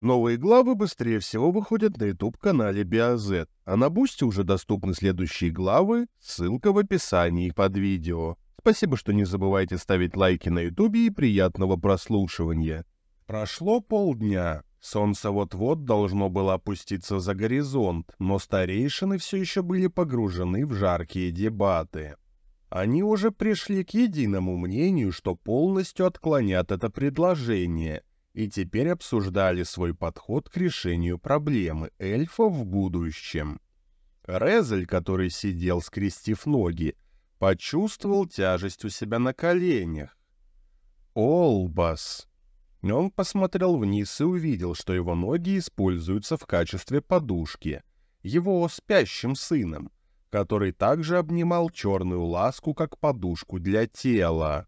Новые главы быстрее всего выходят на YouTube-канале BioZ, а на Бусти уже доступны следующие главы, ссылка в описании под видео. Спасибо, что не забывайте ставить лайки на YouTube и приятного прослушивания. Прошло полдня. Солнце вот-вот должно было опуститься за горизонт, но старейшины все еще были погружены в жаркие дебаты. Они уже пришли к единому мнению, что полностью отклонят это предложение, и теперь обсуждали свой подход к решению проблемы эльфов в будущем. Резель, который сидел, скрестив ноги, почувствовал тяжесть у себя на коленях. Олбас. Он посмотрел вниз и увидел, что его ноги используются в качестве подушки, его спящим сыном, который также обнимал черную ласку как подушку для тела.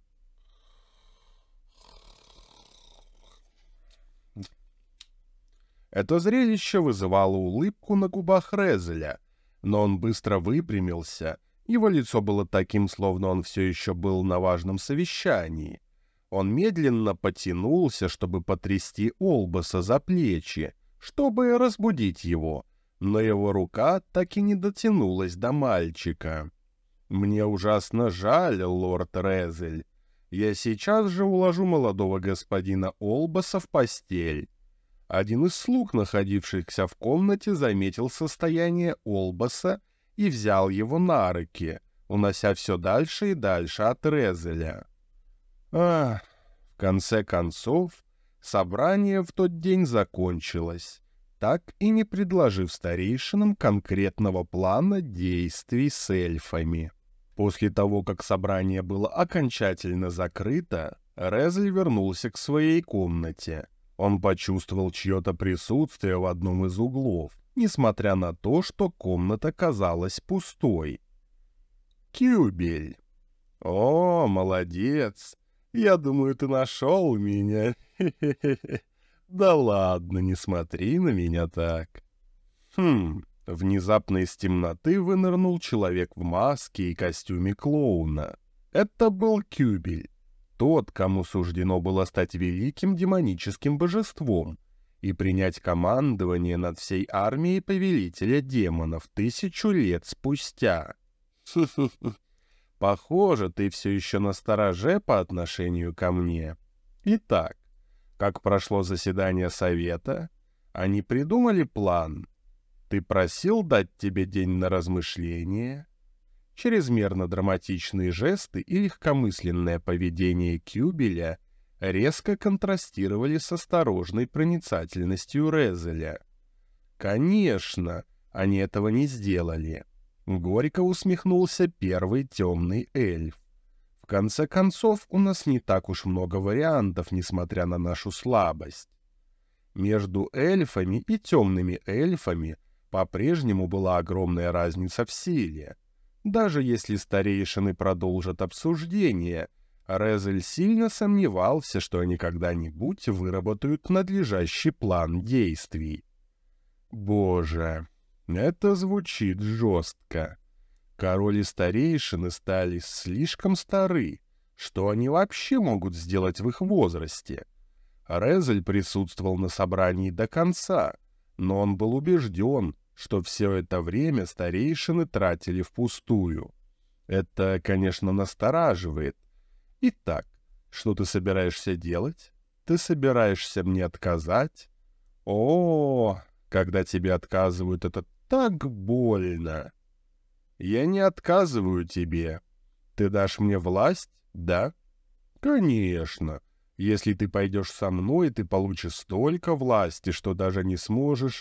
Это зрелище вызывало улыбку на губах Резеля, но он быстро выпрямился, его лицо было таким, словно он все еще был на важном совещании. Он медленно потянулся, чтобы потрясти Олбаса за плечи, чтобы разбудить его, но его рука так и не дотянулась до мальчика. «Мне ужасно жаль, лорд Резель. Я сейчас же уложу молодого господина Олбаса в постель». Один из слуг, находившихся в комнате, заметил состояние Олбаса и взял его на руки, унося все дальше и дальше от Резеля. В конце концов, собрание в тот день закончилось, так и не предложив старейшинам конкретного плана действий с эльфами. После того, как собрание было окончательно закрыто, Резель вернулся к своей комнате. Он почувствовал чье-то присутствие в одном из углов, несмотря на то, что комната казалась пустой. Кюбель. «О, молодец! Я думаю, ты нашел меня. Хе-хе-хе. Да ладно, не смотри на меня так». Внезапно из темноты вынырнул человек в маске и костюме клоуна. Это был Кюбель. Тот, кому суждено было стать великим демоническим божеством и принять командование над всей армией повелителя демонов 1000 лет спустя. Похоже, ты все еще настороже по отношению ко мне. Итак, как прошло заседание совета? Они придумали план. Ты просил дать тебе день на размышление? Чрезмерно драматичные жесты и легкомысленное поведение Кюбеля резко контрастировали с осторожной проницательностью Резеля. Конечно, они этого не сделали. Горько усмехнулся первый темный эльф. В конце концов, у нас не так уж много вариантов, несмотря на нашу слабость. Между эльфами и темными эльфами по-прежнему была огромная разница в силе. Даже если старейшины продолжат обсуждение, Резель сильно сомневался, что они когда-нибудь выработают надлежащий план действий. Боже, это звучит жестко. Король и старейшины стали слишком стары. Что они вообще могут сделать в их возрасте? Резель присутствовал на собрании до конца, но он был убежден, что все это время старейшины тратили впустую. Это, конечно, настораживает. Итак, что ты собираешься делать? Ты собираешься мне отказать? О, когда тебе отказывают, это так больно. Я не отказываю тебе. Ты дашь мне власть, да? Конечно. Если ты пойдешь со мной, ты получишь столько власти, что даже не сможешь...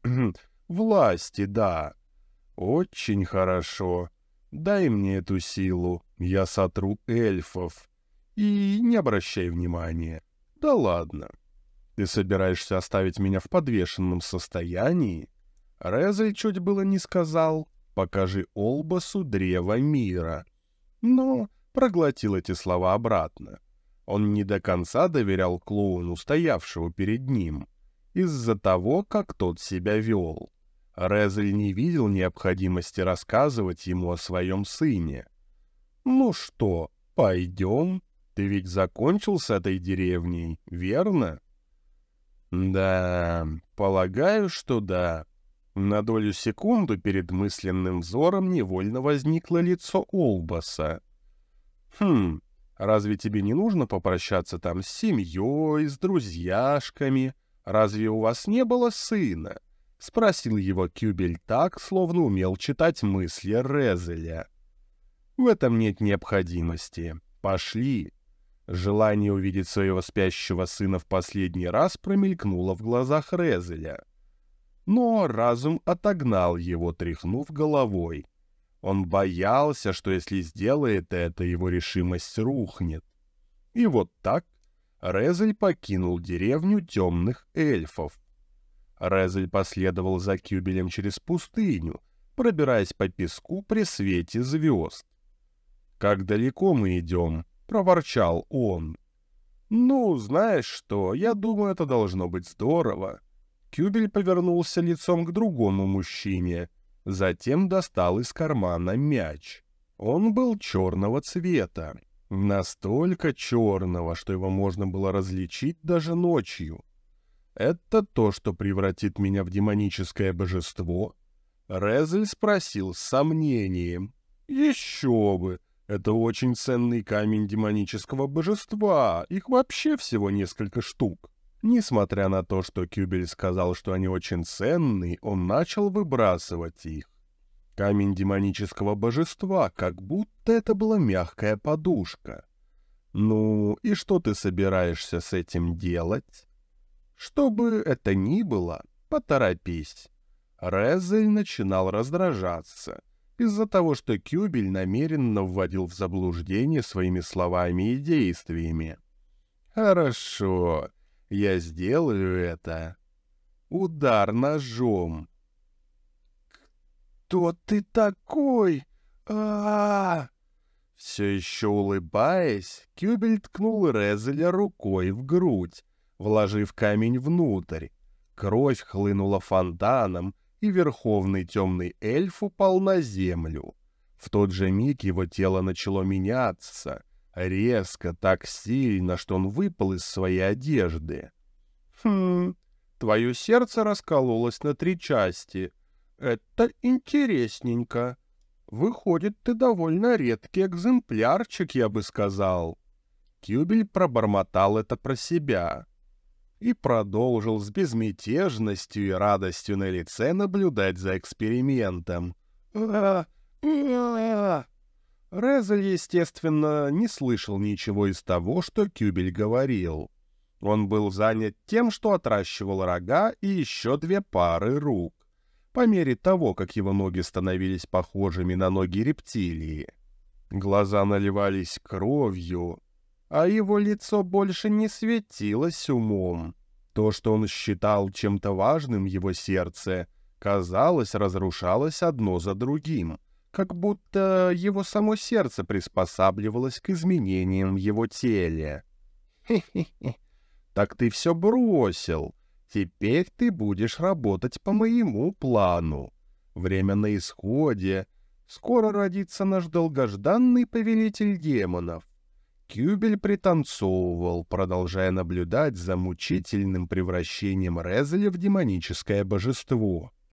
Власти, да. Очень хорошо. Дай мне эту силу, я сотру эльфов. И не обращай внимания. Да ладно. Ты собираешься оставить меня в подвешенном состоянии? Резель чуть было не сказал: «Покажи Олбасу древо мира». Но проглотил эти слова обратно. Он не до конца доверял клоуну, стоявшего перед ним, из-за того, как тот себя вел. Резель не видел необходимости рассказывать ему о своем сыне. «Ну что, пойдем? Ты ведь закончил с этой деревней, верно?» Да, полагаю, что да. На долю секунду перед мысленным взором невольно возникло лицо Олбаса. «Хм, разве тебе не нужно попрощаться там с семьей, с друзьяшками? Разве у вас не было сына?» — спросил его Кюбель так, словно умел читать мысли Резеля. «В этом нет необходимости. Пошли». Желание увидеть своего спящего сына в последний раз промелькнуло в глазах Резеля. Но разум отогнал его, тряхнув головой. Он боялся, что если сделает это, его решимость рухнет. И вот так Резель покинул деревню темных эльфов. Резель последовал за Кюбелем через пустыню, пробираясь по песку при свете звезд. «Как далеко мы идем?» — проворчал он. «Ну, знаешь что, я думаю, это должно быть здорово». Кюбель повернулся лицом к другому мужчине, затем достал из кармана мяч. Он был черного цвета, настолько черного, что его можно было различить даже ночью. «Это то, что превратит меня в демоническое божество?» Резель спросил с сомнением. «Еще бы! Это очень ценный камень демонического божества, их вообще всего несколько штук». Несмотря на то, что Кюбель сказал, что они очень ценные, он начал выбрасывать их. Камень демонического божества, как будто это была мягкая подушка. «Ну, и что ты собираешься с этим делать?» «Что бы это ни было, поторопись». Резель начинал раздражаться из-за того, что Кюбель намеренно вводил в заблуждение своими словами и действиями. «Хорошо. Я сделаю это». Удар ножом. «Кто ты такой? А-а-а!» Все еще улыбаясь, Кюбель ткнул Резеля рукой в грудь, вложив камень внутрь. Кровь хлынула фонтаном, и верховный темный эльф упал на землю. В тот же миг его тело начало меняться, резко, так сильно, что он выпал из своей одежды. Твое сердце раскололось на 3 части. Это интересненько. Выходит, ты довольно редкий экземплярчик, я бы сказал». Кюбель пробормотал это про себя и продолжил с безмятежностью и радостью на лице наблюдать за экспериментом. Резель, естественно, не слышал ничего из того, что Кюбель говорил. Он был занят тем, что отращивал рога и еще 2 пары рук, по мере того, как его ноги становились похожими на ноги рептилии. Глаза наливались кровью, а его лицо больше не светилось умом. То, что он считал чем-то важным в его сердце, казалось, разрушалось одно за другим, как будто его само сердце приспосабливалось к изменениям в его теле. «Хе-хе-хе, так ты все бросил. Теперь ты будешь работать по моему плану. Время на исходе. Скоро родится наш долгожданный повелитель демонов». Кюбель пританцовывал, продолжая наблюдать за мучительным превращением Резеля в демоническое божество.